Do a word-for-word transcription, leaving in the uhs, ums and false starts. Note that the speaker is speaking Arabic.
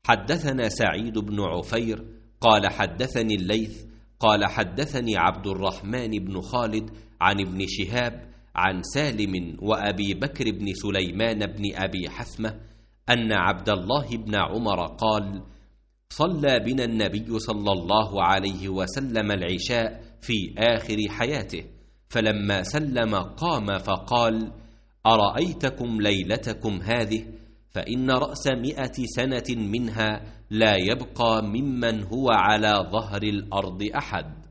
حدثنا سعيد بن عفير قال حدثني الليث قال حدثني عبد الرحمن بن خالد عن ابن شهاب عن سالم وأبي بكر بن سليمان بن أبي حثمة أن عبد الله بن عمر قال: صلى بنا النبي صلى الله عليه وسلم العشاء في آخر حياته، فلما سلم قام فقال: أرأيتكم ليلتكم هذه؟ فإن رأس مئة سنة منها لا يبقى ممن هو على ظهر الأرض أحد.